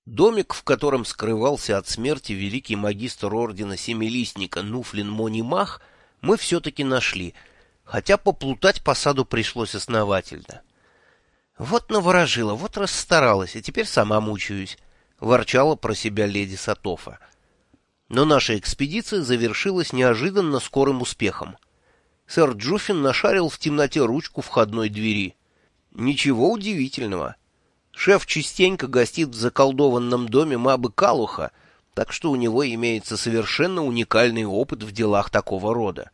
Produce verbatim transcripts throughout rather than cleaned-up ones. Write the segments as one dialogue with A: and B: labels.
A: Домик, в котором скрывался от смерти великий магистр ордена Семилистника Нуфлин Монимах, мы все-таки нашли, хотя поплутать по саду пришлось основательно. «Вот наворожила, вот расстаралась, а теперь сама мучаюсь», — ворчала про себя леди Сатофа. Но наша экспедиция завершилась неожиданно скорым успехом. Сэр Джуффин нашарил в темноте ручку входной двери. Ничего удивительного. Шеф частенько гостит в заколдованном доме Мабы Калуха, так что у него имеется совершенно уникальный опыт в делах такого рода.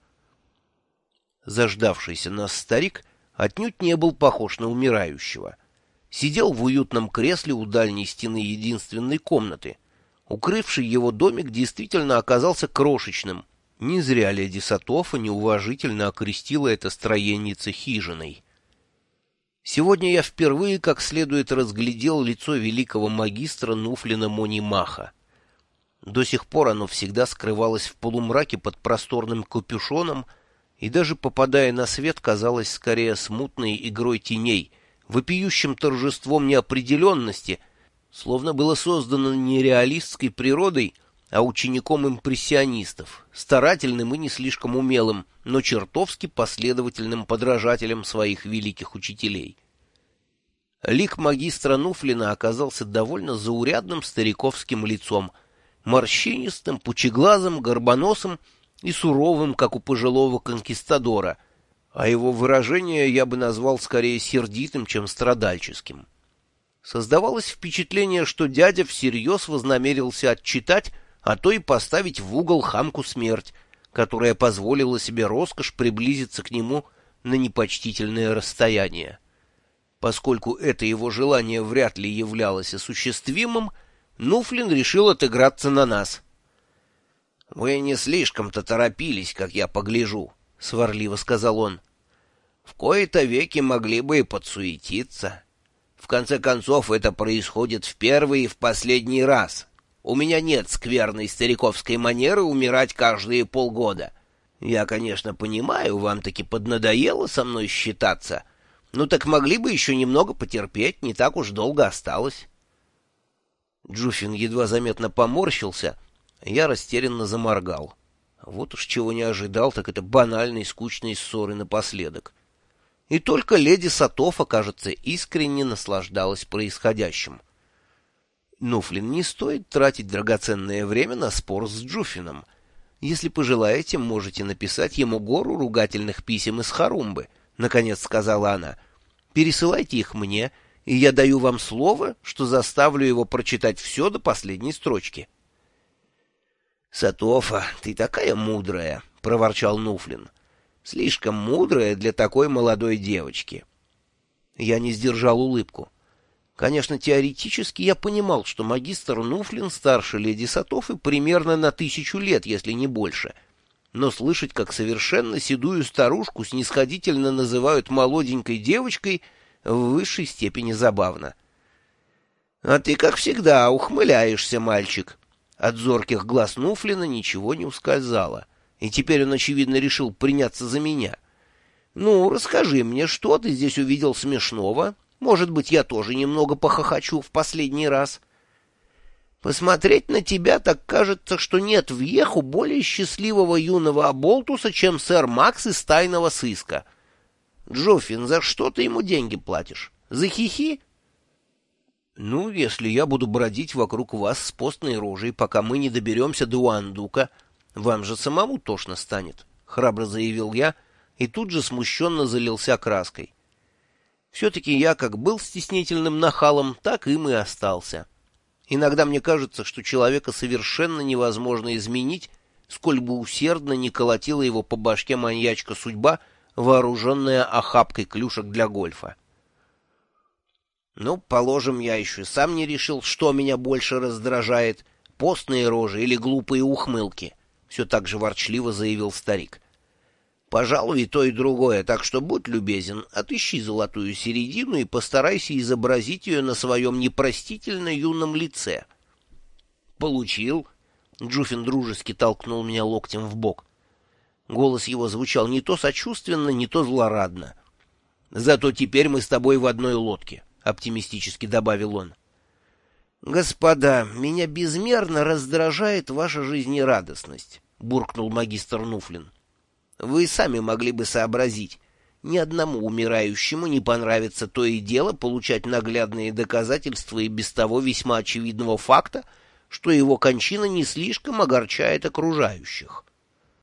A: Заждавшийся нас старик отнюдь не был похож на умирающего. Сидел в уютном кресле у дальней стены единственной комнаты. Укрывший его домик действительно оказался крошечным. Не зря леди Сатофа неуважительно окрестила это строеннице хижиной. Сегодня я впервые как следует разглядел лицо великого магистра Нуфлина Монимаха. До сих пор оно всегда скрывалось в полумраке под просторным капюшоном, и даже попадая на свет, казалось скорее смутной игрой теней, вопиющим торжеством неопределенности, словно было создано не реалистской природой, а учеником импрессионистов, старательным и не слишком умелым, но чертовски последовательным подражателем своих великих учителей. Лик магистра Нуфлина оказался довольно заурядным стариковским лицом, морщинистым, пучеглазым, горбоносым и суровым, как у пожилого конкистадора, а его выражение я бы назвал скорее сердитым, чем страдальческим. Создавалось впечатление, что дядя всерьез вознамерился отчитать, а то и поставить в угол хамку смерть, которая позволила себе роскошь приблизиться к нему на непочтительное расстояние. Поскольку это его желание вряд ли являлось осуществимым, Нуфлин решил отыграться на нас. — Вы не слишком-то торопились, как я погляжу, — сварливо сказал он. — В кои-то веки могли бы и подсуетиться. В конце концов, это происходит в первый и в последний раз. У меня нет скверной стариковской манеры умирать каждые полгода. Я, конечно, понимаю, вам таки поднадоело со мной считаться. Ну так могли бы еще немного потерпеть, не так уж долго осталось. Джуффин едва заметно поморщился, я растерянно заморгал. Вот уж чего не ожидал, так это банальной скучной ссоры напоследок. И только леди Сатофа, кажется, искренне наслаждалась происходящим. Нуфлин, не стоит тратить драгоценное время на спор с Джуффином. Если пожелаете, можете написать ему гору ругательных писем из Харумбы, — наконец сказала она. Пересылайте их мне, и я даю вам слово, что заставлю его прочитать все до последней строчки. — Сатофа, ты такая мудрая, — проворчал Нуфлин. — Слишком мудрая для такой молодой девочки. Я не сдержал улыбку. Конечно, теоретически я понимал, что магистр Нуфлин старше леди Сатофы примерно на тысячу лет, если не больше. Но слышать, как совершенно седую старушку снисходительно называют молоденькой девочкой, в высшей степени забавно. — А ты, как всегда, ухмыляешься, мальчик. От зорких глаз Нуфлина ничего не ускользало, и теперь он, очевидно, решил приняться за меня. — Ну, расскажи мне, что ты здесь увидел смешного? Может быть, я тоже немного похохочу в последний раз. Посмотреть на тебя так кажется, что нет в Еху более счастливого юного оболтуса, чем сэр Макс из тайного сыска. Джуффин, за что ты ему деньги платишь? За хихи? Ну, если я буду бродить вокруг вас с постной рожей, пока мы не доберемся до Уандука, вам же самому тошно станет, — храбро заявил я, и тут же смущенно залился краской. Все-таки я как был стеснительным нахалом, так им и остался. Иногда мне кажется, что человека совершенно невозможно изменить, сколь бы усердно не колотила его по башке маньячка судьба, вооруженная охапкой клюшек для гольфа. Ну, положим, я еще сам не решил, что меня больше раздражает, постные рожи или глупые ухмылки, — все так же ворчливо заявил старик. Пожалуй, и то, и другое, так что будь любезен, отыщи золотую середину и постарайся изобразить ее на своем непростительно юном лице. — Получил. Джуффин дружески толкнул меня локтем в бок. Голос его звучал не то сочувственно, не то злорадно. — Зато теперь мы с тобой в одной лодке, — оптимистически добавил он. «Господа, меня безмерно раздражает ваша жизнерадостность», — буркнул магистр Нуфлин. «Вы сами могли бы сообразить. Ни одному умирающему не понравится то и дело получать наглядные доказательства и без того весьма очевидного факта, что его кончина не слишком огорчает окружающих.